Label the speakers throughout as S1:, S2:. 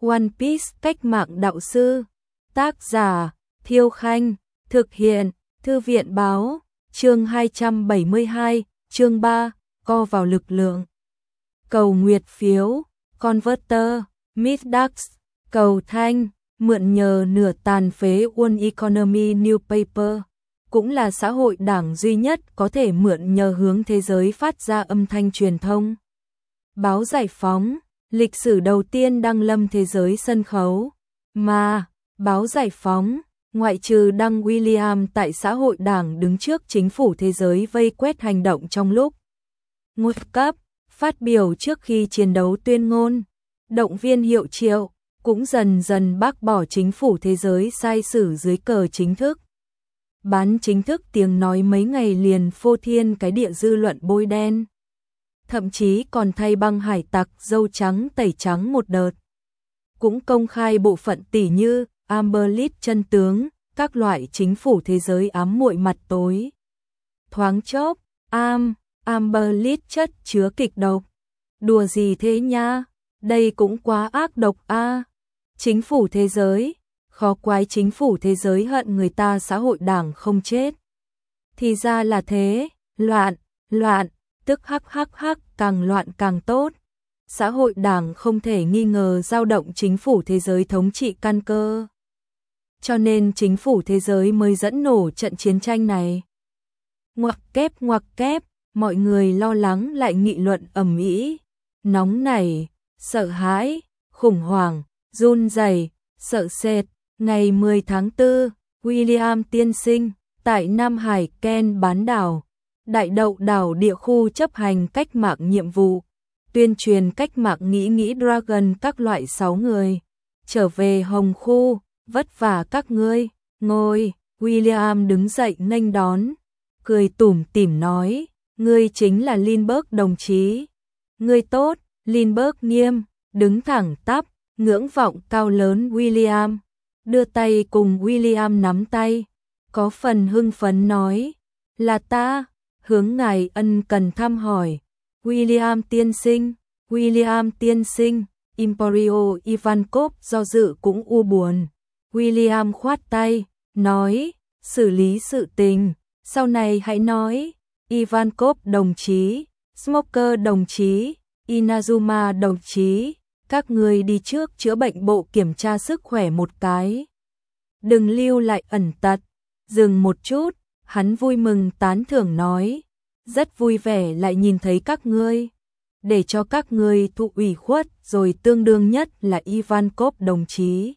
S1: One Piece cách mạng đạo sư. Tác giả Thiêu Khanh. Thực hiện Thư viện Báo. Chương 272, chương 3, co vào lực lượng. Cầu nguyệt phiếu, Converter, Midax, cầu thanh, mượn nhờ nửa tàn phế One Economy Newspaper, cũng là xã hội đảng duy nhất có thể mượn nhờ hướng thế giới phát ra âm thanh truyền thông. Báo Giải Phóng, lịch sử đầu tiên đăng lâm thế giới sân khấu, mà Báo Giải Phóng, ngoại trừ đăng William tại xã hội đảng đứng trước chính phủ thế giới vây quét hành động trong lúc World Cup, phát biểu trước khi chiến đấu tuyên ngôn, động viên hiệu triệu, cũng dần dần bác bỏ chính phủ thế giới sai sử dưới cờ chính thức. Bán chính thức tiếng nói mấy ngày liền phô thiên cái địa dư luận bôi đen. Thậm chí còn thay băng hải tặc dâu trắng tẩy trắng một đợt. Cũng công khai bộ phận tỷ như Amber Lead chân tướng, các loại chính phủ thế giới ám muội mặt tối. Thoáng chốc, Amber Lead chất chứa kịch độc. Đùa gì thế nha, đây cũng quá ác độc a. Chính phủ thế giới, khó quái chính phủ thế giới hận người ta xã hội đảng không chết. Thì ra là thế, loạn, tức hắc càng loạn càng tốt. Xã hội đảng không thể nghi ngờ dao động chính phủ thế giới thống trị căn cơ. Cho nên chính phủ thế giới mới dẫn nổ trận chiến tranh này. Ngoặc kép, mọi người lo lắng lại nghị luận ầm ĩ, nóng nảy, sợ hãi, khủng hoảng, run rẩy, sợ sệt. Ngày 10 tháng 4, William tiên sinh, tại Nam Hải Ken bán đảo, Đại Đậu đảo địa khu chấp hành cách mạng nhiệm vụ, tuyên truyền cách mạng nghĩ Dragon các loại 6 người. Trở về Hồng Khu, vất vả các ngươi, ngồi. William đứng dậy nghênh đón, cười tủm tỉm nói, ngươi chính là Lindbergh đồng chí. Ngươi tốt. Lindbergh nghiêm, đứng thẳng tắp, ngưỡng vọng cao lớn William, đưa tay cùng William nắm tay, có phần hưng phấn nói, là ta, hướng ngài ân cần thăm hỏi. William tiên sinh, Emporio Ivankov do dự cũng u buồn. William khoát tay, nói, xử lý sự tình, sau này hãy nói. Ivankov đồng chí, Smoker đồng chí, Inazuma đồng chí, các người đi trước chữa bệnh bộ kiểm tra sức khỏe một cái. Đừng lưu lại ẩn tật. Dừng một chút, hắn vui mừng tán thưởng nói, rất vui vẻ lại nhìn thấy các ngươi. Để cho các ngươi thụ ủy khuất rồi tương đương nhất là Ivankov đồng chí.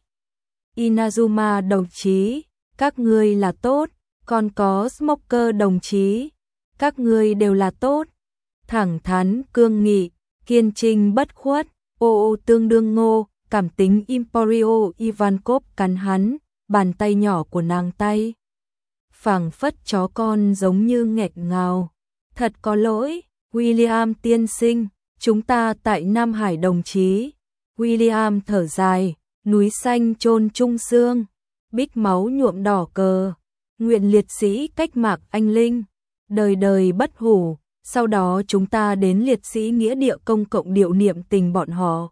S1: Inazuma đồng chí, các ngươi là tốt, còn có Smoker đồng chí, các ngươi đều là tốt. Thẳng thắn, cương nghị, kiên trinh bất khuất, tương đương ngô, cảm tính Emporio Ivankov cắn hắn, bàn tay nhỏ của nàng tay. Phảng phất chó con giống như nghẹt ngào. Thật có lỗi, William tiên sinh, chúng ta tại Nam Hải đồng chí. William thở dài, núi xanh chôn chung xương, bích máu nhuộm đỏ cờ. Nguyện liệt sĩ cách mạng anh linh, đời đời bất hủ. Sau đó chúng ta đến liệt sĩ nghĩa địa công cộng điệu niệm tình bọn họ.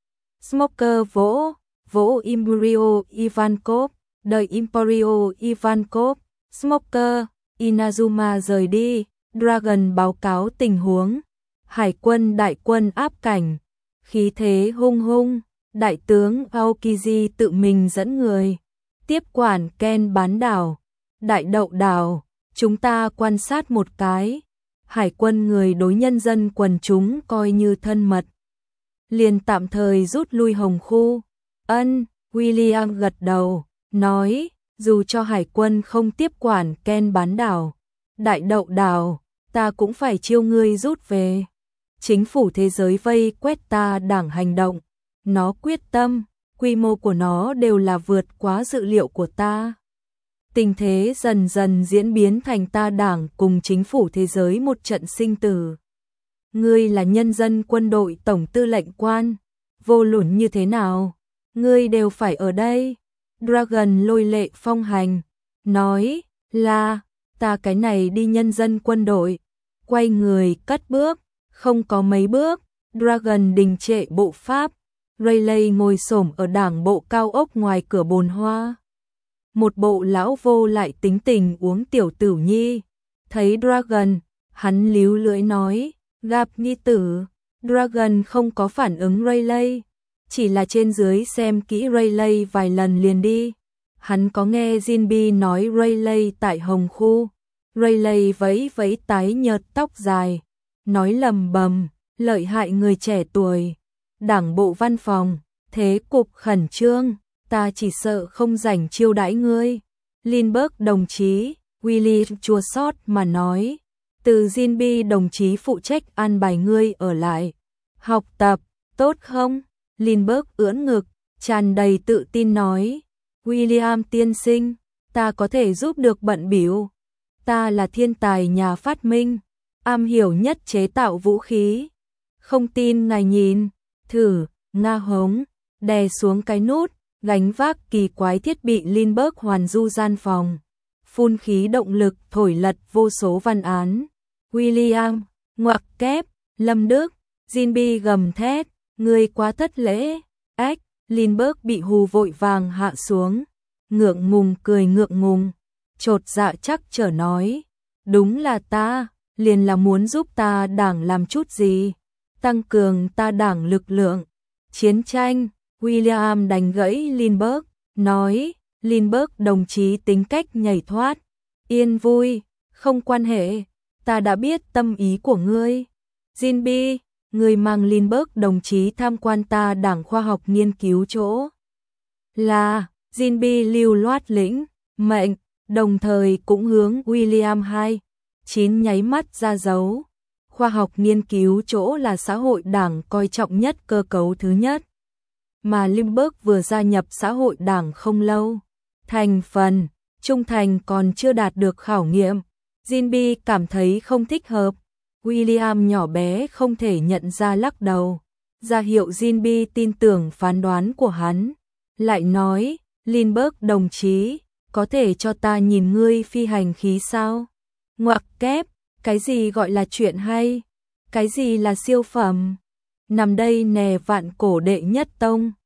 S1: Smoker vỗ Emporio Ivankov, đời Emporio Ivankov. Smoker, Inazuma rời đi. Dragon báo cáo tình huống. Hải quân đại quân áp cảnh, khí thế hung, đại tướng Aokiji tự mình dẫn người tiếp quản Ken bán đảo, Đại Đậu đảo. Chúng ta quan sát một cái. Hải quân người đối nhân dân quần chúng coi như thân mật, liền tạm thời rút lui Hồng Khu. William gật đầu, nói, dù cho hải quân không tiếp quản Ken bán đảo, Đại Đậu đảo, ta cũng phải chiêu ngươi rút về. Chính phủ thế giới vây quét ta đảng hành động, nó quyết tâm, quy mô của nó đều là vượt quá dự liệu của ta. Tình thế dần dần diễn biến thành ta đảng cùng chính phủ thế giới một trận sinh tử. Ngươi là nhân dân quân đội tổng tư lệnh quan, vô luận như thế nào, ngươi đều phải ở đây. Dragon lôi lệ phong hành, nói là, ta cái này đi nhân dân quân đội. Quay người cất bước, không có mấy bước, Dragon đình trệ bộ pháp, Rayleigh ngồi xổm ở đảng bộ cao ốc ngoài cửa bồn hoa. Một bộ lão vô lại tính tình uống tiểu tử nhi. Thấy Dragon, hắn líu lưỡi nói, gặp nhi tử. Dragon không có phản ứng Rayleigh, chỉ là trên dưới xem kỹ Rayleigh vài lần liền đi. Hắn có nghe Jinbi nói Rayleigh tại Hồng Khu. Rayleigh vẫy vẫy tái nhợt tóc dài, nói lầm bầm, lợi hại người trẻ tuổi. Đảng bộ văn phòng, thế cục khẩn trương, ta chỉ sợ không rảnh chiêu đãi ngươi. Lindbergh đồng chí, Willie chua xót mà nói, từ Jinbi đồng chí phụ trách an bài ngươi ở lại. Học tập, tốt không? Lindbergh ưỡn ngực, tràn đầy tự tin nói, William tiên sinh, ta có thể giúp được bận bịu. Ta là thiên tài nhà phát minh, am hiểu nhất chế tạo vũ khí. Không tin ngài nhìn, thử, Nga hống, đè xuống cái nút, gánh vác kỳ quái thiết bị Lindbergh hoàn du gian phòng. Phun khí động lực thổi lật vô số văn án. William, ngoặc kép, Lâm Đức, Jinbi gầm thét, ngươi quá thất lễ. Ách, Lindbergh bị hù vội vàng hạ xuống, ngượng ngùng cười ngượng ngùng, chột dạ chắc chở nói, đúng là ta, liền là muốn giúp ta đảng làm chút gì, tăng cường ta đảng lực lượng. Chiến tranh, William đánh gãy Lindbergh, nói, Lindbergh đồng chí tính cách nhảy thoát, yên vui, không quan hệ, ta đã biết tâm ý của ngươi. Jinbi, người mang Lindbergh đồng chí tham quan ta đảng khoa học nghiên cứu chỗ. Là, Jinbi lưu loát lĩnh, mệnh, đồng thời cũng hướng William 29 nháy mắt ra dấu. Khoa học nghiên cứu chỗ là xã hội đảng coi trọng nhất cơ cấu thứ nhất. Mà Lindbergh vừa gia nhập xã hội đảng không lâu. Thành phần, trung thành còn chưa đạt được khảo nghiệm. Jinbi cảm thấy không thích hợp. William nhỏ bé không thể nhận ra lắc đầu. Ra hiệu Jinbi tin tưởng phán đoán của hắn. Lại nói, Lindbergh đồng chí, có thể cho ta nhìn ngươi phi hành khí sao? Ngoặc kép, cái gì gọi là chuyện hay? Cái gì là siêu phẩm? Nằm đây nè vạn cổ đệ nhất tông.